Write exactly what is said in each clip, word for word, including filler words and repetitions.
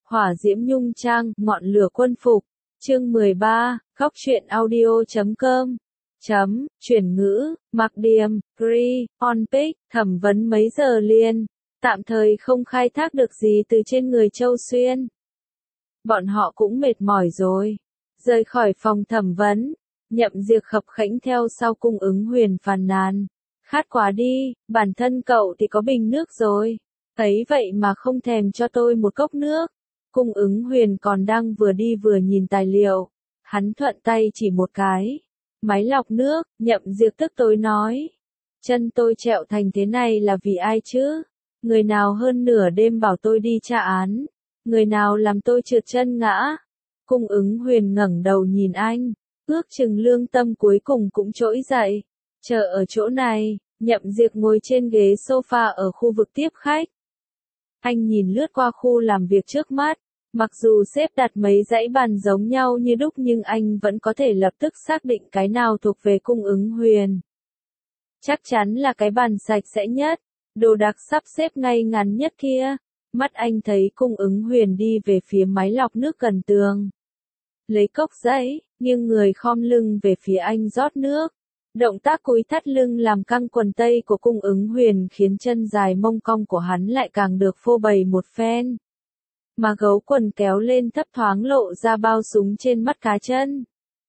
Hỏa diễm nhung trang, ngọn lửa quân phục. Chương mười ba, góc truyện audio chấm com. Chấm, chuyển ngữ, mặc điềm, free, on pick, thẩm vấn mấy giờ liền. Tạm thời không khai thác được gì từ trên người Châu Xuyên. Bọn họ cũng mệt mỏi rồi. Rời khỏi phòng thẩm vấn, Nhậm Diệp khập khẽnh theo sau Cung Ứng Huyền phàn nàn. Khát quá đi, bản thân cậu thì có bình nước rồi. Ấy vậy mà không thèm cho tôi một cốc nước. Cung Ứng Huyền còn đang vừa đi vừa nhìn tài liệu. Hắn thuận tay chỉ một cái. Máy lọc nước, Nhậm Diệp tức tối nói. Chân tôi trẹo thành thế này là vì ai chứ? Người nào hơn nửa đêm bảo tôi đi tra án? Người nào làm tôi trượt chân ngã? Cung Ứng Huyền ngẩng đầu nhìn anh. Ước chừng lương tâm cuối cùng cũng trỗi dậy. Chờ ở chỗ này, Nhậm Diệp ngồi trên ghế sofa ở khu vực tiếp khách. Anh nhìn lướt qua khu làm việc trước mắt. Mặc dù xếp đặt mấy dãy bàn giống nhau như đúc nhưng anh vẫn có thể lập tức xác định cái nào thuộc về Cung Ứng Huyền. Chắc chắn là cái bàn sạch sẽ nhất, đồ đạc sắp xếp ngay ngắn nhất kia. Mắt anh thấy Cung Ứng Huyền đi về phía máy lọc nước gần tường. Lấy cốc giấy, nghiêng người khom lưng về phía anh rót nước. Động tác cúi thắt lưng làm căng quần tây của Cung Ứng Huyền khiến chân dài mông cong của hắn lại càng được phô bày một phen. Mà gấu quần kéo lên thấp thoáng lộ ra bao súng trên mắt cá chân.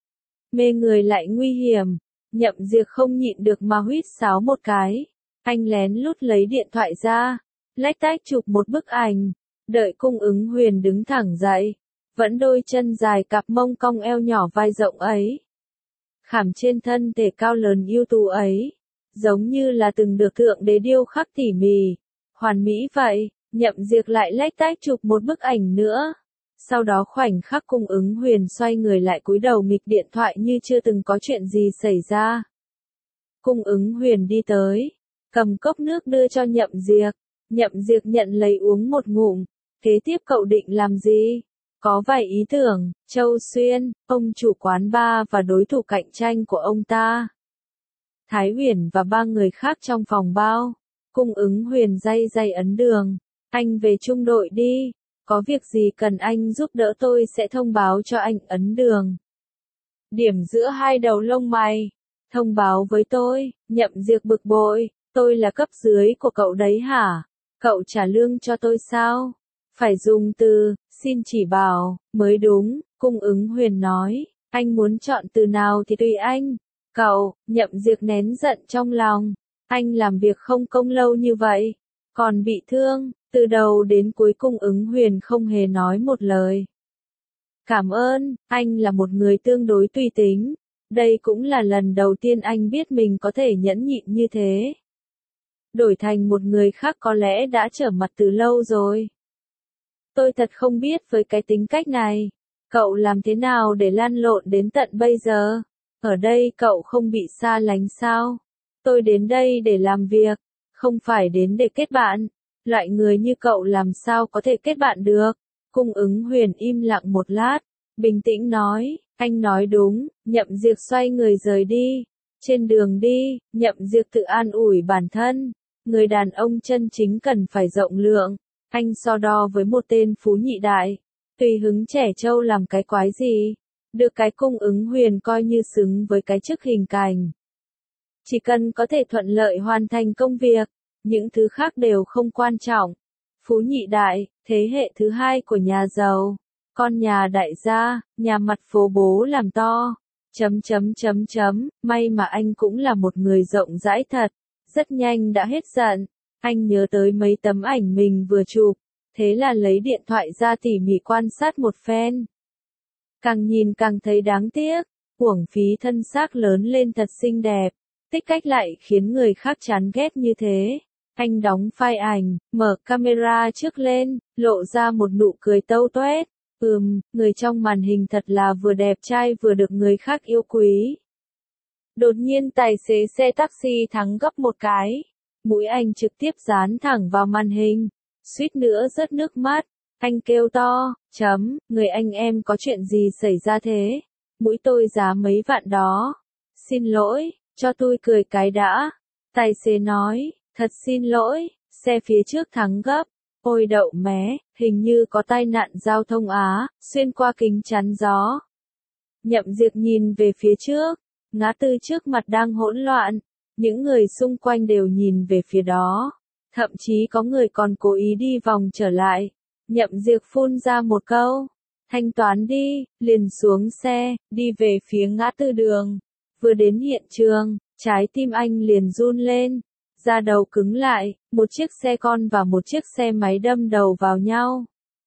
Mê người lại nguy hiểm, Nhậm Diệp không nhịn được mà huýt sáo một cái. Anh lén lút lấy điện thoại ra, lách tách chụp một bức ảnh, đợi Cung Ứng Huyền đứng thẳng dậy. Vẫn đôi chân dài cặp mông cong eo nhỏ vai rộng ấy. Khảm trên thân thể cao lớn ưu tú ấy. Giống như là từng được thượng đế điêu khắc tỉ mỉ. Hoàn mỹ vậy, Nhậm Diệp lại lách tách chụp một bức ảnh nữa. Sau đó khoảnh khắc Cung Ứng Huyền xoay người lại cúi đầu nghịch điện thoại như chưa từng có chuyện gì xảy ra. Cung Ứng Huyền đi tới, cầm cốc nước đưa cho Nhậm Diệp. Nhậm Diệp nhận lấy uống một ngụm. Kế tiếp cậu định làm gì? Có vài ý tưởng, Châu Xuyên, ông chủ quán bar và đối thủ cạnh tranh của ông ta. Thái Huyền và ba người khác trong phòng bao. Cung Ứng Huyền day day ấn đường. Anh về trung đội đi. Có việc gì cần anh giúp đỡ tôi sẽ thông báo cho anh. Ấn đường. Điểm giữa hai đầu lông mày. Thông báo với tôi. Nhậm Diệp bực bội. Tôi là cấp dưới của cậu đấy hả? Cậu trả lương cho tôi sao? Phải dùng từ, xin chỉ bảo, mới đúng, Cung Ứng Huyền nói. Anh muốn chọn từ nào thì tùy anh. Cậu, Nhậm Diệp nén giận trong lòng. Anh làm việc không công lâu như vậy. Còn bị thương, từ đầu đến cuối Cung Ứng Huyền không hề nói một lời. Cảm ơn, anh là một người tương đối tùy tính. Đây cũng là lần đầu tiên anh biết mình có thể nhẫn nhịn như thế. Đổi thành một người khác có lẽ đã trở mặt từ lâu rồi. Tôi thật không biết với cái tính cách này. Cậu làm thế nào để lăn lộn đến tận bây giờ? Ở đây cậu không bị xa lánh sao? Tôi đến đây để làm việc, không phải đến để kết bạn. Loại người như cậu làm sao có thể kết bạn được? Cung Ứng Huyền im lặng một lát, bình tĩnh nói, anh nói đúng. Nhậm Diệp xoay người rời đi. Trên đường đi, Nhậm Diệp tự an ủi bản thân. Người đàn ông chân chính cần phải rộng lượng. Anh so đo với một tên phú nhị đại. Tùy hứng trẻ trâu làm cái quái gì. Được cái Cung Ứng Huyền coi như xứng với cái chức hình cảnh. Chỉ cần có thể thuận lợi hoàn thành công việc. Những thứ khác đều không quan trọng. Phú nhị đại, thế hệ thứ hai của nhà giàu. Con nhà đại gia, nhà mặt phố bố làm to. Chấm chấm chấm chấm, may mà anh cũng là một người rộng rãi thật. Rất nhanh đã hết giận. Anh nhớ tới mấy tấm ảnh mình vừa chụp, thế là lấy điện thoại ra tỉ mỉ quan sát một phen. Càng nhìn càng thấy đáng tiếc, uổng phí thân xác lớn lên thật xinh đẹp, tích cách lại khiến người khác chán ghét như thế. Anh đóng file ảnh, mở camera trước lên, lộ ra một nụ cười tâu toét. Ừm, người trong màn hình thật là vừa đẹp trai vừa được người khác yêu quý. Đột nhiên tài xế xe taxi thắng gấp một cái. Mũi anh trực tiếp dán thẳng vào màn hình, suýt nữa rớt nước mắt. Anh kêu to, chấm, người anh em có chuyện gì xảy ra thế? Mũi tôi giá mấy vạn đó. Xin lỗi, cho tôi cười cái đã. Tài xế nói, thật xin lỗi, xe phía trước thắng gấp. Ôi đậu mé, hình như có tai nạn giao thông á, xuyên qua kính chắn gió. Nhậm Diệp nhìn về phía trước, ngã tư trước mặt đang hỗn loạn, những người xung quanh đều nhìn về phía đó, thậm chí có người còn cố ý đi vòng trở lại. Nhậm Diệp phun ra một câu, thanh toán đi, liền xuống xe, đi về phía ngã tư đường. Vừa đến hiện trường, trái tim anh liền run lên, da đầu cứng lại, một chiếc xe con và một chiếc xe máy đâm đầu vào nhau.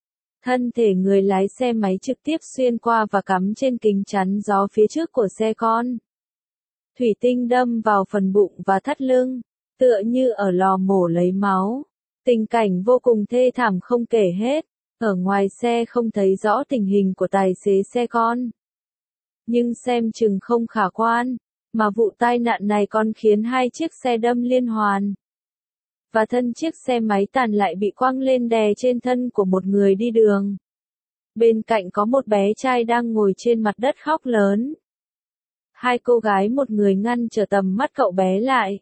Thân thể người lái xe máy trực tiếp xuyên qua và cắm trên kính chắn gió phía trước của xe con. Thủy tinh đâm vào phần bụng và thắt lưng, tựa như ở lò mổ lấy máu. Tình cảnh vô cùng thê thảm không kể hết. Ở ngoài xe không thấy rõ tình hình của tài xế xe con. Nhưng xem chừng không khả quan, mà vụ tai nạn này còn khiến hai chiếc xe đâm liên hoàn. Và thân chiếc xe máy tàn lại bị quăng lên đè trên thân của một người đi đường. Bên cạnh có một bé trai đang ngồi trên mặt đất khóc lớn. Hai cô gái một người ngăn trở tầm mắt cậu bé lại.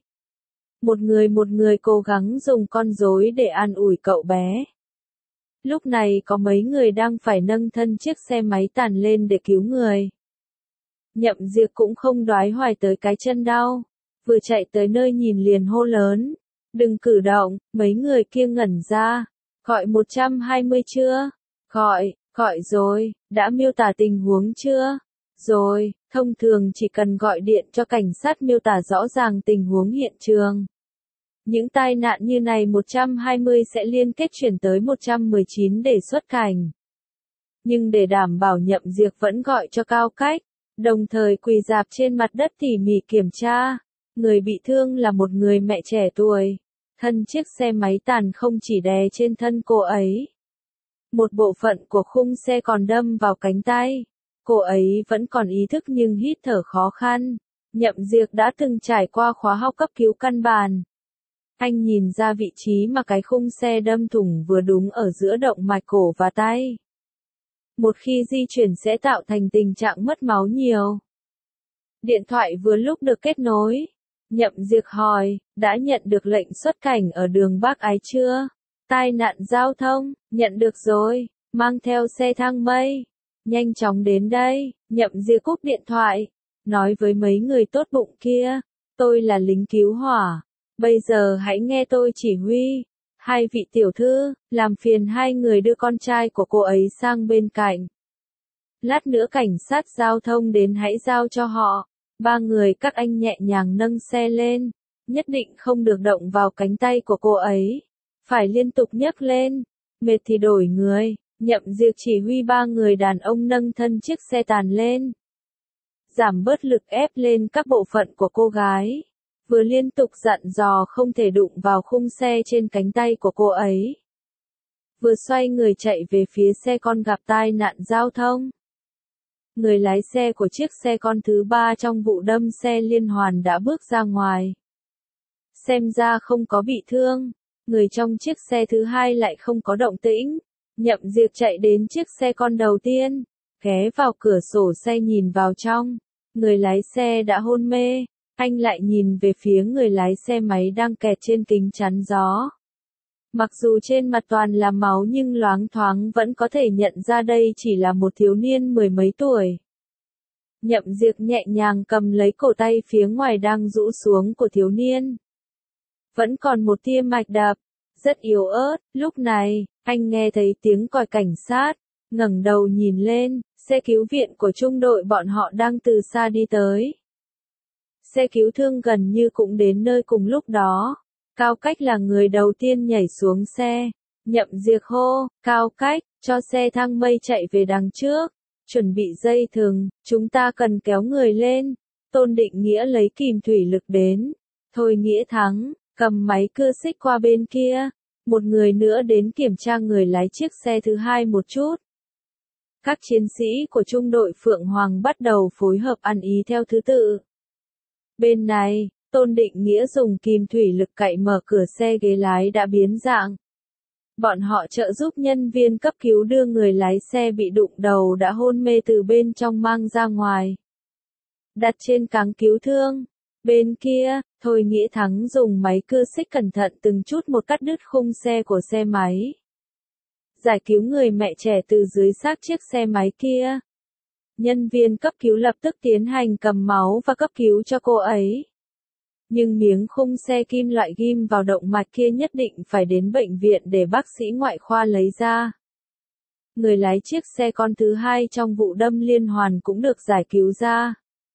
Một người một người cố gắng dùng con rối để an ủi cậu bé. Lúc này có mấy người đang phải nâng thân chiếc xe máy tàn lên để cứu người. Nhậm Diệp cũng không đoái hoài tới cái chân đau, vừa chạy tới nơi nhìn liền hô lớn. Đừng cử động, mấy người kia ngẩn ra. Gọi một trăm hai mươi chưa? Gọi, gọi rồi, đã miêu tả tình huống chưa? Rồi, thông thường chỉ cần gọi điện cho cảnh sát miêu tả rõ ràng tình huống hiện trường. Những tai nạn như này một trăm hai mươi sẽ liên kết chuyển tới một trăm mười chín để xuất cảnh. Nhưng để đảm bảo Nhậm Diệp vẫn gọi cho Cao Cách, đồng thời quỳ rạp trên mặt đất tỉ mỉ kiểm tra. Người bị thương là một người mẹ trẻ tuổi. Thân chiếc xe máy tàn không chỉ đè trên thân cô ấy. Một bộ phận của khung xe còn đâm vào cánh tay. Cô ấy vẫn còn ý thức nhưng hít thở khó khăn. Nhậm Diệp đã từng trải qua khóa học cấp cứu căn bản. Anh nhìn ra vị trí mà cái khung xe đâm thủng vừa đúng ở giữa động mạch cổ và tay. Một khi di chuyển sẽ tạo thành tình trạng mất máu nhiều. Điện thoại vừa lúc được kết nối. Nhậm Diệp hỏi, đã nhận được lệnh xuất cảnh ở đường Bắc Ái chưa? Tai nạn giao thông, nhận được rồi, mang theo xe thang mây. Nhanh chóng đến đây, Nhậm Diệp cúp điện thoại. Nói với mấy người tốt bụng kia, tôi là lính cứu hỏa. Bây giờ hãy nghe tôi chỉ huy. Hai vị tiểu thư, làm phiền hai người đưa con trai của cô ấy sang bên cạnh. Lát nữa cảnh sát giao thông đến hãy giao cho họ. Ba người các anh nhẹ nhàng nâng xe lên. Nhất định không được động vào cánh tay của cô ấy. Phải liên tục nhấc lên. Mệt thì đổi người. Nhậm Diệp chỉ huy ba người đàn ông nâng thân chiếc xe tàn lên. Giảm bớt lực ép lên các bộ phận của cô gái. Vừa liên tục dặn dò không thể đụng vào khung xe trên cánh tay của cô ấy. Vừa xoay người chạy về phía xe con gặp tai nạn giao thông. Người lái xe của chiếc xe con thứ ba trong vụ đâm xe liên hoàn đã bước ra ngoài. Xem ra không có bị thương. Người trong chiếc xe thứ hai lại không có động tĩnh. Nhậm Diệp chạy đến chiếc xe con đầu tiên. Ghé vào cửa sổ xe nhìn vào trong. Người lái xe đã hôn mê. Anh lại nhìn về phía người lái xe máy đang kẹt trên kính chắn gió. Mặc dù trên mặt toàn là máu nhưng loáng thoáng vẫn có thể nhận ra đây chỉ là một thiếu niên mười mấy tuổi. Nhậm Diệp nhẹ nhàng cầm lấy cổ tay phía ngoài đang rũ xuống của thiếu niên. Vẫn còn một tia mạch đập, rất yếu ớt. Lúc này, anh nghe thấy tiếng còi cảnh sát, ngẩng đầu nhìn lên, xe cứu viện của trung đội bọn họ đang từ xa đi tới. Xe cứu thương gần như cũng đến nơi cùng lúc đó. Cao Cách là người đầu tiên nhảy xuống xe. Nhậm Diệp hô, Cao Cách, cho xe thang mây chạy về đằng trước. Chuẩn bị dây thừng, chúng ta cần kéo người lên. Tôn Định Nghĩa lấy kìm thủy lực đến. Thôi Nghĩa Thắng, cầm máy cưa xích qua bên kia. Một người nữa đến kiểm tra người lái chiếc xe thứ hai một chút. Các chiến sĩ của trung đội Phượng Hoàng bắt đầu phối hợp ăn ý theo thứ tự. Bên này, Tôn Định Nghĩa dùng kìm thủy lực cạy mở cửa xe ghế lái đã biến dạng. Bọn họ trợ giúp nhân viên cấp cứu đưa người lái xe bị đụng đầu đã hôn mê từ bên trong mang ra ngoài. Đặt trên cáng cứu thương. Bên kia, Thôi Nghĩa Thắng dùng máy cưa xích cẩn thận từng chút một cắt đứt khung xe của xe máy. giải cứu người mẹ trẻ từ dưới xác chiếc xe máy kia. Nhân viên cấp cứu lập tức tiến hành cầm máu và cấp cứu cho cô ấy. Nhưng miếng khung xe kim loại ghim vào động mạch kia nhất định phải đến bệnh viện để bác sĩ ngoại khoa lấy ra. Người lái chiếc xe con thứ hai trong vụ đâm liên hoàn cũng được giải cứu ra.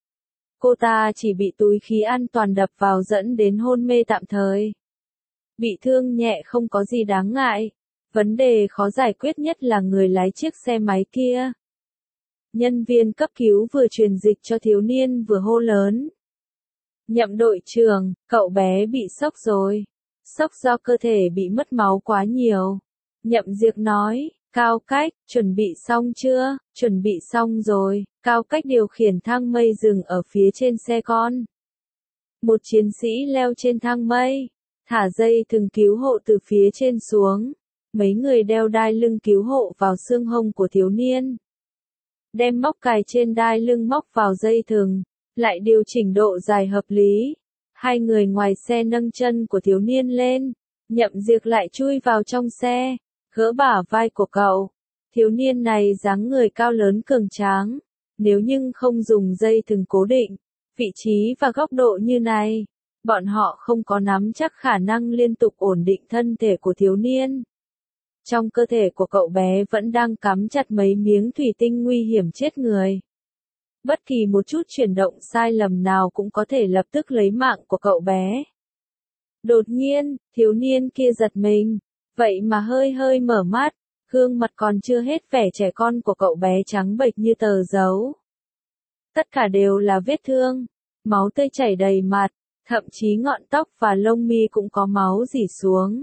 Cô ta chỉ bị túi khí an toàn đập vào dẫn đến hôn mê tạm thời. Bị thương nhẹ không có gì đáng ngại. Vấn đề khó giải quyết nhất là người lái chiếc xe máy kia. Nhân viên cấp cứu vừa truyền dịch cho thiếu niên vừa hô lớn. Nhậm đội trưởng, cậu bé bị sốc rồi. Sốc do cơ thể bị mất máu quá nhiều. Nhậm Diệc nói, Cao Cách, chuẩn bị xong chưa? Chuẩn bị xong rồi. Cao Cách điều khiển thang mây dừng ở phía trên xe con. Một chiến sĩ leo trên thang mây, thả dây thừng cứu hộ từ phía trên xuống. Mấy người đeo đai lưng cứu hộ vào xương hông của thiếu niên. Đem móc cài trên đai lưng móc vào dây thừng, lại điều chỉnh độ dài hợp lý. Hai người ngoài xe nâng chân của thiếu niên lên, Nhậm Diệc lại chui vào trong xe, gỡ bả vai của cậu. Thiếu niên này dáng người cao lớn cường tráng, nếu như không dùng dây thừng cố định, vị trí và góc độ như này, bọn họ không có nắm chắc khả năng liên tục ổn định thân thể của thiếu niên. Trong cơ thể của cậu bé vẫn đang cắm chặt mấy miếng thủy tinh nguy hiểm chết người. Bất kỳ một chút chuyển động sai lầm nào cũng có thể lập tức lấy mạng của cậu bé. Đột nhiên, thiếu niên kia giật mình, vậy mà hơi hơi mở mắt, gương mặt còn chưa hết vẻ trẻ con của cậu bé trắng bệch như tờ dấu. Tất cả đều là vết thương, máu tươi chảy đầy mặt, thậm chí ngọn tóc và lông mi cũng có máu rỉ xuống.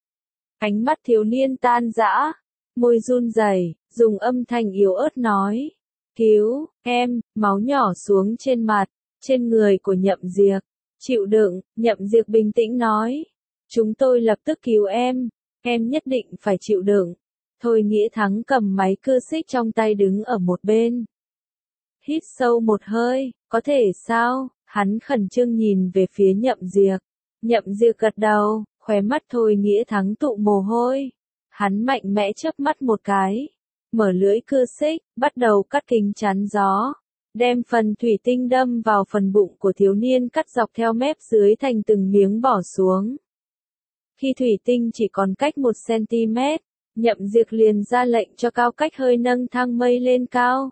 Ánh mắt thiếu niên tan rã, môi run rẩy, dùng âm thanh yếu ớt nói. Cứu, em, máu nhỏ xuống trên mặt, trên người của Nhậm Diệc. Chịu đựng, Nhậm Diệc bình tĩnh nói. Chúng tôi lập tức cứu em, em nhất định phải chịu đựng. Thôi Nghĩa Thắng cầm máy cưa xích trong tay đứng ở một bên. Hít sâu một hơi, có thể sao? Hắn khẩn trương nhìn về phía Nhậm Diệc. Nhậm Diệc gật đầu, khóe mắt Thôi Nghĩa Thắng tụ mồ hôi. Hắn mạnh mẽ chớp mắt một cái, mở lưỡi cưa xích, bắt đầu cắt kính chắn gió, đem phần thủy tinh đâm vào phần bụng của thiếu niên cắt dọc theo mép dưới thành từng miếng bỏ xuống. Khi thủy tinh chỉ còn cách một xăng-ti-mét, Nhậm Diệc liền ra lệnh cho Cao Cách hơi nâng thang mây lên cao.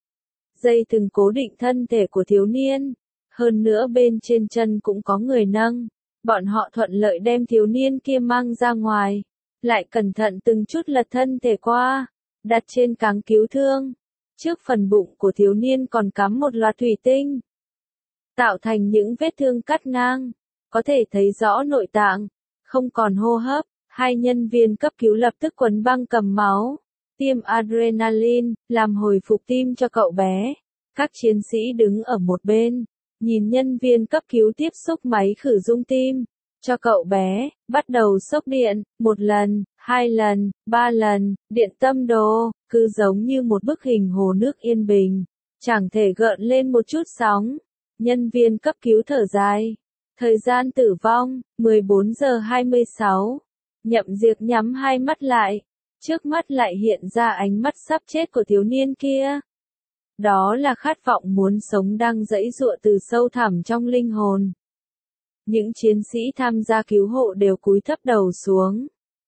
Dây thừng cố định thân thể của thiếu niên, hơn nữa bên trên chân cũng có người nâng. Bọn họ thuận lợi đem thiếu niên kia mang ra ngoài, lại cẩn thận từng chút lật thân thể qua, đặt trên cáng cứu thương. Trước phần bụng của thiếu niên còn cắm một loạt thủy tinh, tạo thành những vết thương cắt ngang, có thể thấy rõ nội tạng, không còn hô hấp. Hai nhân viên cấp cứu lập tức quấn băng cầm máu, tiêm adrenaline, làm hồi phục tim cho cậu bé. Các chiến sĩ đứng ở một bên, nhìn nhân viên cấp cứu tiếp xúc máy khử rung tim cho cậu bé, bắt đầu sốc điện, một lần, hai lần, ba lần, điện tâm đồ, cứ giống như một bức hình hồ nước yên bình, chẳng thể gợn lên một chút sóng. Nhân viên cấp cứu thở dài. Thời gian tử vong, mười bốn giờ hai mươi sáu. Nhậm Diệc nhắm hai mắt lại, trước mắt lại hiện ra ánh mắt sắp chết của thiếu niên kia. Đó là khát vọng muốn sống đang giãy giụa từ sâu thẳm trong linh hồn. Những chiến sĩ tham gia cứu hộ đều cúi thấp đầu xuống.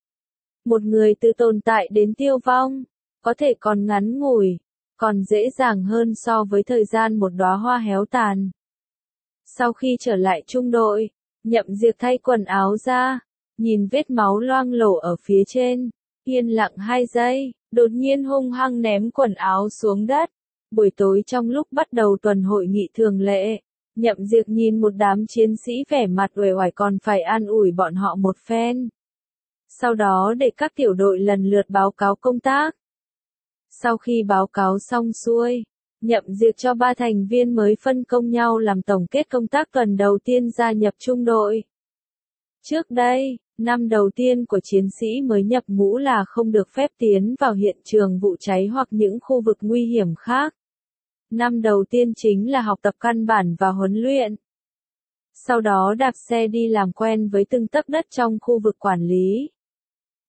Một người từ tồn tại đến tiêu vong, có thể còn ngắn ngủi, còn dễ dàng hơn so với thời gian một đóa hoa héo tàn. Sau khi trở lại trung đội, Nhậm Diệc thay quần áo ra, nhìn vết máu loang lổ ở phía trên, yên lặng hai giây, đột nhiên hung hăng ném quần áo xuống đất. Buổi tối trong lúc bắt đầu tuần hội nghị thường lệ, Nhậm Diệc nhìn một đám chiến sĩ vẻ mặt uể oải còn phải an ủi bọn họ một phen. Sau đó để các tiểu đội lần lượt báo cáo công tác. Sau khi báo cáo xong xuôi, Nhậm Diệc cho ba thành viên mới phân công nhau làm tổng kết công tác tuần đầu tiên gia nhập trung đội. Trước đây, năm đầu tiên của chiến sĩ mới nhập ngũ là không được phép tiến vào hiện trường vụ cháy hoặc những khu vực nguy hiểm khác. Năm đầu tiên chính là học tập căn bản và huấn luyện. Sau đó đạp xe đi làm quen với từng tấc đất trong khu vực quản lý.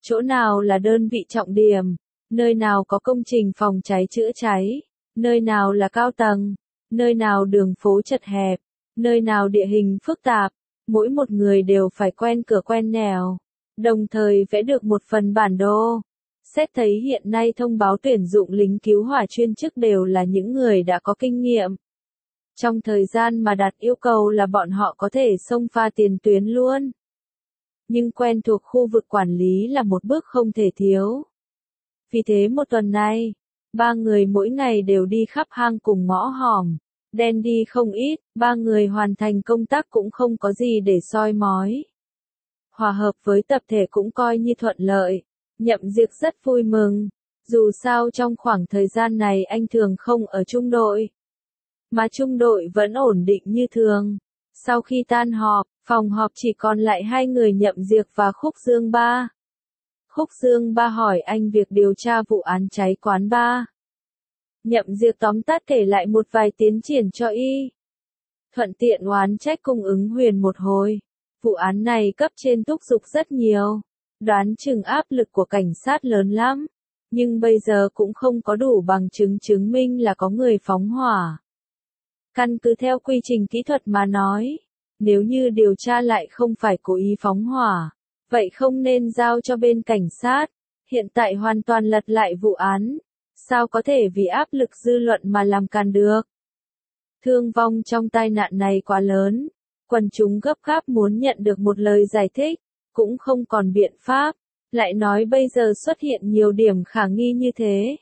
chỗ nào là đơn vị trọng điểm, nơi nào có công trình phòng cháy chữa cháy, nơi nào là cao tầng, nơi nào đường phố chật hẹp, nơi nào địa hình phức tạp, mỗi một người đều phải quen cửa quen nẻo, đồng thời vẽ được một phần bản đồ. Xét thấy hiện nay thông báo tuyển dụng lính cứu hỏa chuyên chức đều là những người đã có kinh nghiệm. Trong thời gian mà đặt yêu cầu là bọn họ có thể xông pha tiền tuyến luôn. Nhưng quen thuộc khu vực quản lý là một bước không thể thiếu. Vì thế một tuần nay, ba người mỗi ngày đều đi khắp hang cùng ngõ hòm, đen đi không ít, ba người hoàn thành công tác cũng không có gì để soi mói. Hòa hợp với tập thể cũng coi như thuận lợi, Nhậm Diệc rất vui mừng, dù sao trong khoảng thời gian này anh thường không ở trung đội. Mà trung đội vẫn ổn định như thường. Sau khi tan họp, phòng họp chỉ còn lại hai người Nhậm Diệc và Khúc Dương Ba. Khúc Dương Ba hỏi anh việc điều tra vụ án cháy quán bar. Nhậm Diệc tóm tắt kể lại một vài tiến triển cho y. Thuận tiện oán trách cung ứng Huyền một hồi. Vụ án này cấp trên thúc giục rất nhiều. Đoán chừng áp lực của cảnh sát lớn lắm. Nhưng bây giờ cũng không có đủ bằng chứng chứng minh là có người phóng hỏa. Căn cứ theo quy trình kỹ thuật mà nói, nếu như điều tra lại không phải cố ý phóng hỏa, vậy không nên giao cho bên cảnh sát. Hiện tại hoàn toàn lật lại vụ án. Sao có thể vì áp lực dư luận mà làm càn được? Thương vong trong tai nạn này quá lớn. Quần chúng gấp gáp muốn nhận được một lời giải thích, cũng không còn biện pháp. Lại nói bây giờ xuất hiện nhiều điểm khả nghi như thế.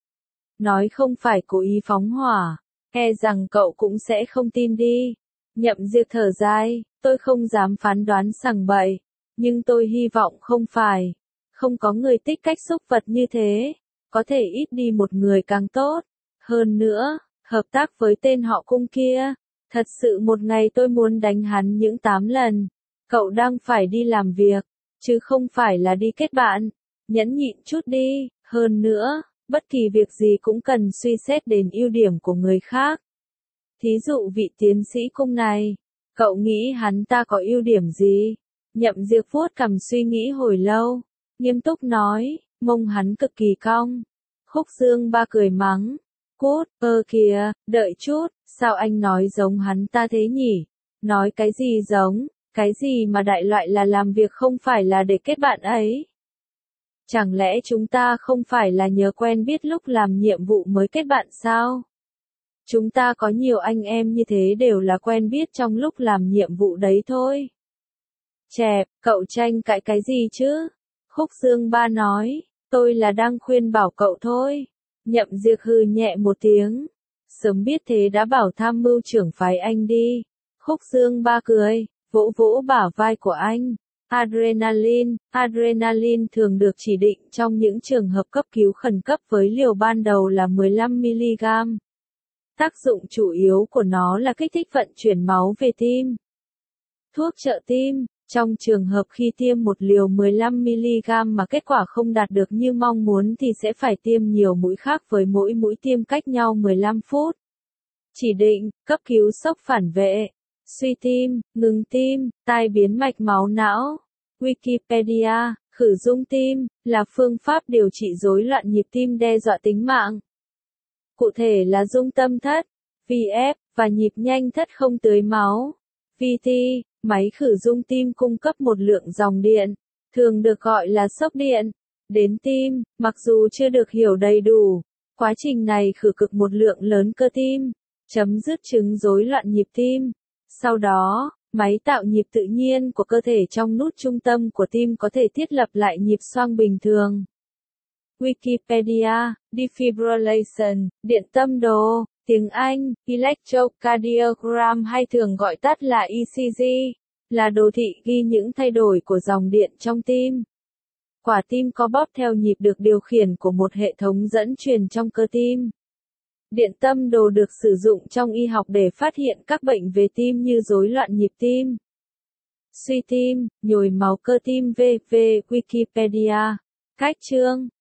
Nói không phải cố ý phóng hỏa, e rằng cậu cũng sẽ không tin đi. Nhậm Diệc thở dài, tôi không dám phán đoán sằng bậy, nhưng tôi hy vọng không phải. Không có người tích cách xúc vật như thế, có thể ít đi một người càng tốt. Hơn nữa, hợp tác với tên họ Cung kia, thật sự một ngày tôi muốn đánh hắn những tám lần. Cậu đang phải đi làm việc, chứ không phải là đi kết bạn. Nhẫn nhịn chút đi, hơn nữa, bất kỳ việc gì cũng cần suy xét đến ưu điểm của người khác. Thí dụ vị tiến sĩ Cung này, cậu nghĩ hắn ta có ưu điểm gì? Nhậm Diệc vuốt cằm suy nghĩ hồi lâu, nghiêm túc nói, mông hắn cực kỳ cong. Khúc Dương Ba cười mắng, cút, ơ kìa, đợi chút, sao anh nói giống hắn ta thế nhỉ? Nói cái gì giống, cái gì mà đại loại là làm việc không phải là để kết bạn ấy? Chẳng lẽ chúng ta không phải là nhờ quen biết lúc làm nhiệm vụ mới kết bạn sao? Chúng ta có nhiều anh em như thế đều là quen biết trong lúc làm nhiệm vụ đấy thôi. Chẹp, cậu tranh cãi cái gì chứ? Khúc Dương Ba nói, tôi là đang khuyên bảo cậu thôi. Nhậm Diệc hừ nhẹ một tiếng. Sớm biết thế đã bảo tham mưu trưởng phái anh đi. Khúc Dương Ba cười, vỗ vỗ bả vai của anh. Adrenaline, adrenaline thường được chỉ định trong những trường hợp cấp cứu khẩn cấp với liều ban đầu là mười lăm mi-li-gam. Tác dụng chủ yếu của nó là kích thích vận chuyển máu về tim. Thuốc trợ tim, trong trường hợp khi tiêm một liều mười lăm mi-li-gam mà kết quả không đạt được như mong muốn thì sẽ phải tiêm nhiều mũi khác với mỗi mũi tiêm cách nhau mười lăm phút. Chỉ định, cấp cứu sốc phản vệ, suy tim, ngừng tim, tai biến mạch máu não. Wikipedia, khử dung tim, là phương pháp điều trị rối loạn nhịp tim đe dọa tính mạng. Cụ thể là dung tâm thất, vê ép, và nhịp nhanh thất không tưới máu. vê tê, máy khử dung tim cung cấp một lượng dòng điện, thường được gọi là sốc điện, đến tim, mặc dù chưa được hiểu đầy đủ. Quá trình này khử cực một lượng lớn cơ tim, chấm dứt chứng rối loạn nhịp tim. Sau đó, máy tạo nhịp tự nhiên của cơ thể trong nút trung tâm của tim có thể thiết lập lại nhịp xoang bình thường. Wikipedia, defibrillation, điện tâm đồ, tiếng Anh, electrocardiogram hay thường gọi tắt là e xê giê, là đồ thị ghi những thay đổi của dòng điện trong tim. Quả tim co bóp theo nhịp được điều khiển của một hệ thống dẫn truyền trong cơ tim. Điện tâm đồ được sử dụng trong y học để phát hiện các bệnh về tim như rối loạn nhịp tim, suy tim, nhồi máu cơ tim vân vân. Wikipedia. Cách chương